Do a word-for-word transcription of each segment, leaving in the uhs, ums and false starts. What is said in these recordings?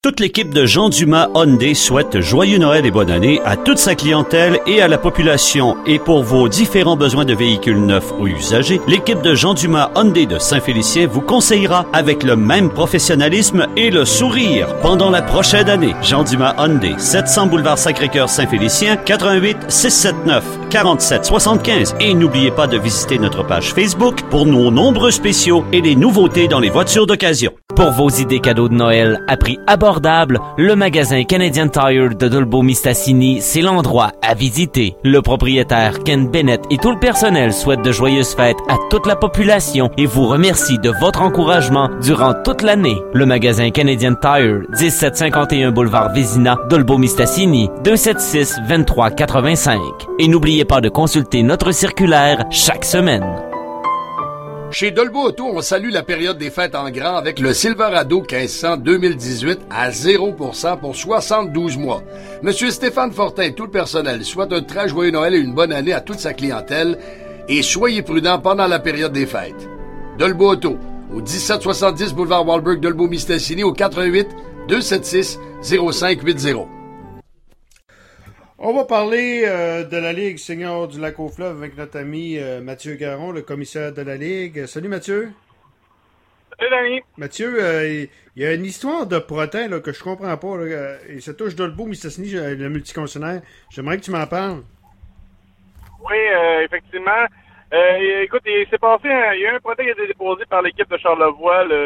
Toute l'équipe de Jean Dumas Hyundai souhaite joyeux Noël et bonne année à toute sa clientèle et à la population. Et pour vos différents besoins de véhicules neufs ou usagés, l'équipe de Jean Dumas Hyundai de Saint-Félicien vous conseillera avec le même professionnalisme et le sourire pendant la prochaine année. Jean Dumas Hyundai, sept cents boulevard Sacré-Cœur Saint-Félicien, quatre un huit, six sept neuf, quatre sept sept cinq. Et n'oubliez pas de visiter notre page Facebook pour nos nombreux spéciaux et les nouveautés dans les voitures d'occasion. Pour vos idées cadeaux de Noël à prix abordable, le magasin Canadian Tire de Dolbeau-Mistassini, c'est l'endroit à visiter. Le propriétaire Ken Bennett et tout le personnel souhaitent de joyeuses fêtes à toute la population et vous remercie de votre encouragement durant toute l'année. Le magasin Canadian Tire, dix-sept cinquante et un boulevard Vézina, Dolbeau-Mistassini, deux cent soixante-six, vingt-trois quatre-vingt-cinq. Et n'oubliez pas de consulter notre circulaire chaque semaine. Chez Dolbeau Auto, on salue la période des fêtes en grand avec le Silverado quinze cents deux mille dix-huit à zéro pour cent pour soixante-douze mois. Monsieur Stéphane Fortin et tout le personnel souhaitent un très joyeux Noël et une bonne année à toute sa clientèle et soyez prudents pendant la période des fêtes. Dolbeau Auto, au dix-sept soixante-dix boulevard Walberg, Dolbeau-Mistassini, au quatre un huit, deux sept six, zéro cinq huit zéro. On va parler euh, de la Ligue Senior du Lac-aux-Fleuves avec notre ami euh, Mathieu Garon, le commissaire de la Ligue. Salut Mathieu. Salut Danny. Mathieu, euh, il y a une histoire de protin là, que je comprends pas. Là, et ça touche Dolbeau-Mistassini, le multiconcessionnaire. J'aimerais que tu m'en parles. Oui, euh, effectivement. Euh, écoute, il s'est passé, un, il y a eu un projet qui a été déposé par l'équipe de Charlevoix le,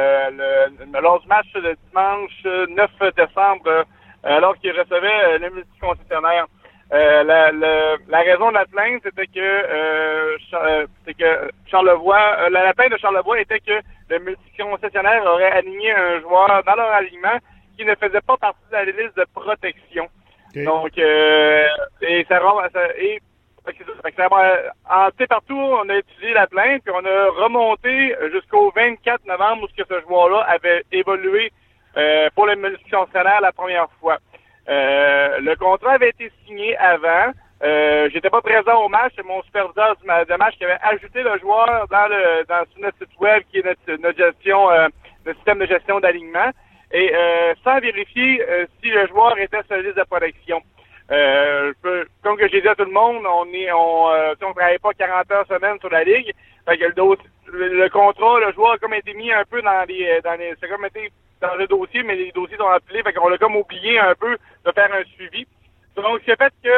le, le, lors du match de dimanche neuf décembre, alors qu'il recevait le multiconcessionnaire. Euh, la, la, la raison de la plainte, c'était que, euh, Char- c'est que Charlevoix, euh, la, la plainte de Charlevoix était que le multiconcessionnaire aurait aligné un joueur dans leur alignement qui ne faisait pas partie de la liste de protection. Okay. Donc, euh, et ça, ça et Ça a en partout, on a étudié la plainte, puis on a remonté jusqu'au vingt-quatre novembre où ce que ce joueur-là avait évolué euh, pour le multiconcessionnaire la première fois. Euh, le contrat avait été signé avant. Euh, j'étais pas présent au match, c'est mon superviseur du ma- de match qui avait ajouté le joueur dans le dans sur notre site web qui est notre, notre gestion, euh, notre système de gestion d'alignement, et euh, sans vérifier euh, si le joueur était sur la liste de protection. Euh, je peux, comme que j'ai dit à tout le monde, on est, on, euh, on travaille pas quarante heures semaine sur la ligue. Fait que le, dos, le, le contrat, le joueur a comme été mis un peu dans les, dans les, c'est comme été dans le dossier, mais les dossiers sont appelés. Fait qu'on l'a comme oublié un peu de faire un suivi. Donc, ce qui a fait que,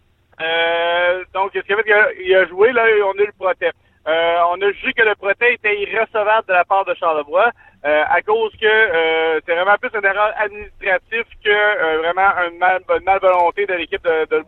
euh, donc, ce qui a fait qu'il a joué, là, on a eu le protège. Euh, on a jugé que le protège était irrecevable de la part de Charlevoix. Euh, à cause que euh, c'est vraiment plus une erreur administrative que euh, vraiment une, mal, une malvolonté de l'équipe de, de,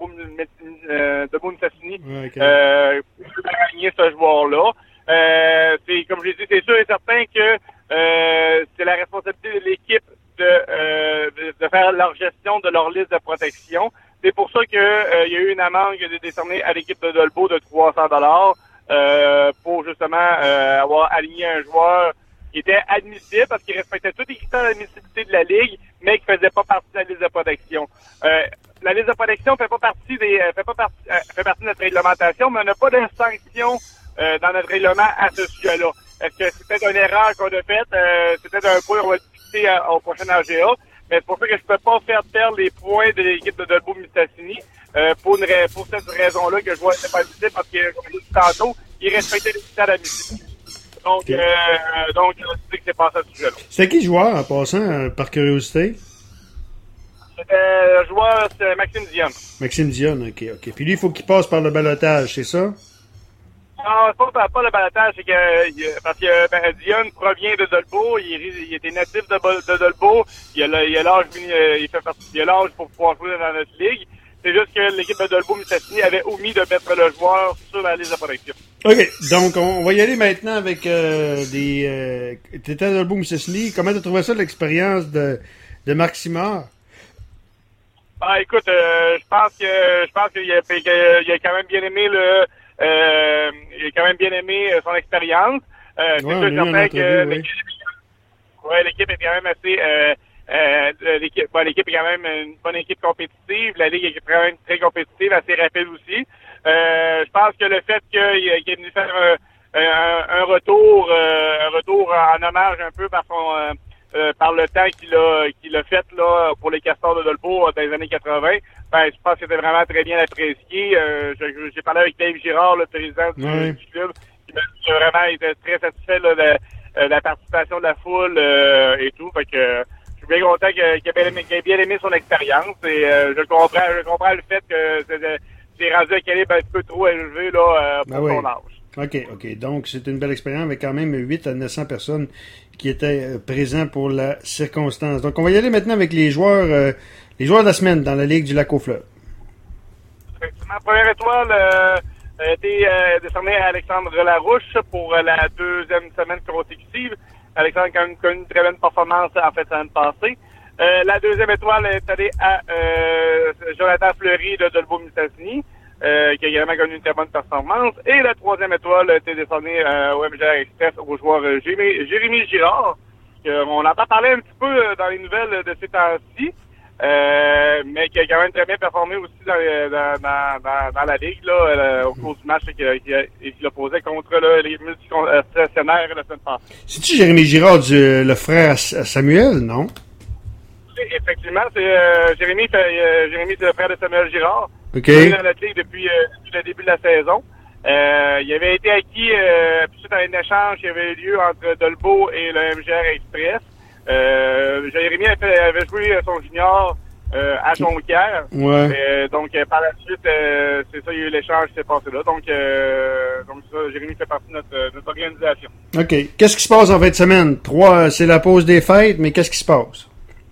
de, de Boone-Sassini okay. euh, pour gagner ce joueur-là. Euh, c'est, comme je l'ai dit, c'est sûr et certain que euh, c'est la responsabilité de l'équipe de, euh, de, de faire leur gestion de leur liste de protection. C'est pour ça que euh, il y a eu une amende qui a été décernée à l'équipe de Dolbeau de trois cents dollars euh, pour justement euh, avoir aligné un joueur qui était admissible parce qu'il respectait tous les critères d'admissibilité de la Ligue, mais qui faisait pas partie de la liste de protection. Euh, la liste de protection fait pas partie des, fait pas partie, euh, fait partie de notre réglementation, mais on n'a pas de sanction euh, dans notre règlement à ce sujet-là. Est-ce que c'était une erreur qu'on a faite? Euh, c'était un point qu'on va discuter à, au prochain A G A, mais c'est pour ça que je peux pas faire perdre les points de l'équipe de Dolbeau-Mistassini euh, pour, une, pour cette raison-là que je vois n'était pas admissible parce que, comme je l'ai dit tantôt, il respectait les critères d'admissibilité. Donc, okay. euh, donc, c'est que c'est passé à ce sujet-là. C'était qui joueur, en passant, euh, par curiosité? C'était le joueur, c'est Maxime Dionne. Maxime Dionne, ok, ok. Puis lui, il faut qu'il passe par le ballottage, c'est ça? Non, c'est pas, pas le ballottage, c'est que, parce que ben, Dionne provient de Dolbeau, il, il était natif de, de Dolbeau, il a, il a l'âge, il fait partie, il a l'âge pour pouvoir jouer dans notre ligue. C'est juste que l'équipe de Dolbeau-Mistassini avait omis de mettre le joueur sur la liste de protection. OK. Donc, on va y aller maintenant avec euh, des... Euh, t'étais à Dolbeau-Mistassini. Comment t'as trouvé ça, l'expérience de, de Marc Simard? Ah, écoute, euh, je pense que je pense qu'il a, qu'il a quand même bien aimé le... Euh, il a quand même bien aimé son expérience. Euh, ouais, c'est sûr certain que oui. l'équipe, ouais, l'équipe est quand même assez... Euh, Euh, l'équipe, bon, l'équipe est quand même une bonne équipe compétitive. La Ligue est quand même très compétitive, assez rapide aussi. Euh, je pense que le fait qu'il, qu'il est venu faire un, un, un retour, euh, un retour en hommage un peu par son, euh, euh, par le temps qu'il a qu'il a fait là pour les Castors de Dolbeau dans les années quatre-vingt. Ben, je pense que c'était vraiment très bien apprécié. Euh, j'ai parlé avec Dave Girard, le président du, oui. du club, qui m'a dit que vraiment était très satisfait là, de, de la participation de la foule euh, et tout. Fait que je suis bien content qu'il ait bien aimé, qu'il ait bien aimé son expérience. Et euh, je comprends, je comprends le fait que c'est, c'est rendu à calibre un peu trop élevé là euh, pour ben son oui. âge. OK, OK. Donc, c'est une belle expérience avec quand même huit à neuf cents personnes qui étaient euh, présents pour la circonstance. Donc, on va y aller maintenant avec les joueurs euh, les joueurs de la semaine dans la Ligue du Lac-aux-Fleuves. Effectivement, première étoile euh, a été euh, décernée à Alexandre Larouche pour euh, la deuxième semaine consécutive. Alexandre a connu une très bonne performance en fait la semaine passée. Euh, la deuxième étoile est allée à euh, Jonathan Fleury de Dolbeau-Mistassini. Euh, qui a également connu une très bonne performance. Et la troisième étoile a été décernée euh, au M G R Express au joueur euh, Jérémy, Jérémy Girard. Euh, on entend parler un petit peu euh, dans les nouvelles de ces temps-ci, euh, mais qui a quand même très bien performé aussi dans, dans, dans, dans, dans la Ligue là, euh, au cours du match qu'il qu qu opposait contre là, les multi-stationnaires la semaine passée. C'est-tu Jérémy Girard, du, le frère à Samuel, non? Effectivement, c'est euh, Jérémy, fait, euh, Jérémy, c'est le frère de Samuel Girard. OK. Il est dans notre ligue depuis, euh, depuis le début de la saison. Euh, il avait été acquis euh, suite à un échange qui avait eu lieu entre Dolbeau et le M G R Express. Euh, Jérémy avait, avait joué son junior euh, à Jonquière. Ouais. Euh, donc euh, par la suite, euh, c'est ça, il y a eu l'échange qui s'est passé là. Donc, euh, donc ça, Jérémy fait partie de notre, notre organisation. OK. Qu'est-ce qui se passe en fin de semaine? Trois, c'est la pause des fêtes, mais qu'est-ce qui se passe?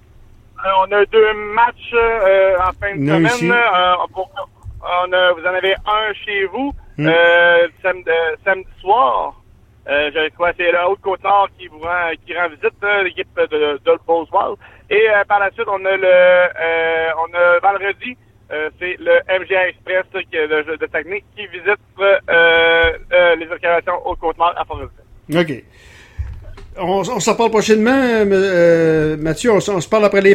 On a deux matchs euh, en fin de non, semaine. Euh, pour, on a, vous en avez un chez vous mm. euh, samedi, euh, samedi soir. Euh, je crois que c'est la Haute-Côte-Nord qui vous rend, qui rend visite euh, l'équipe de Dolbeau-Oswald. Et euh, par la suite, on a le euh, on a vendredi, euh, c'est le M G R Express qui, de, de Saguenay qui visite euh, euh, les excavations Haute-Côte-Nord à Forest-Ville. OK. On, on s'en parle prochainement, euh, Mathieu. On, on se parle après les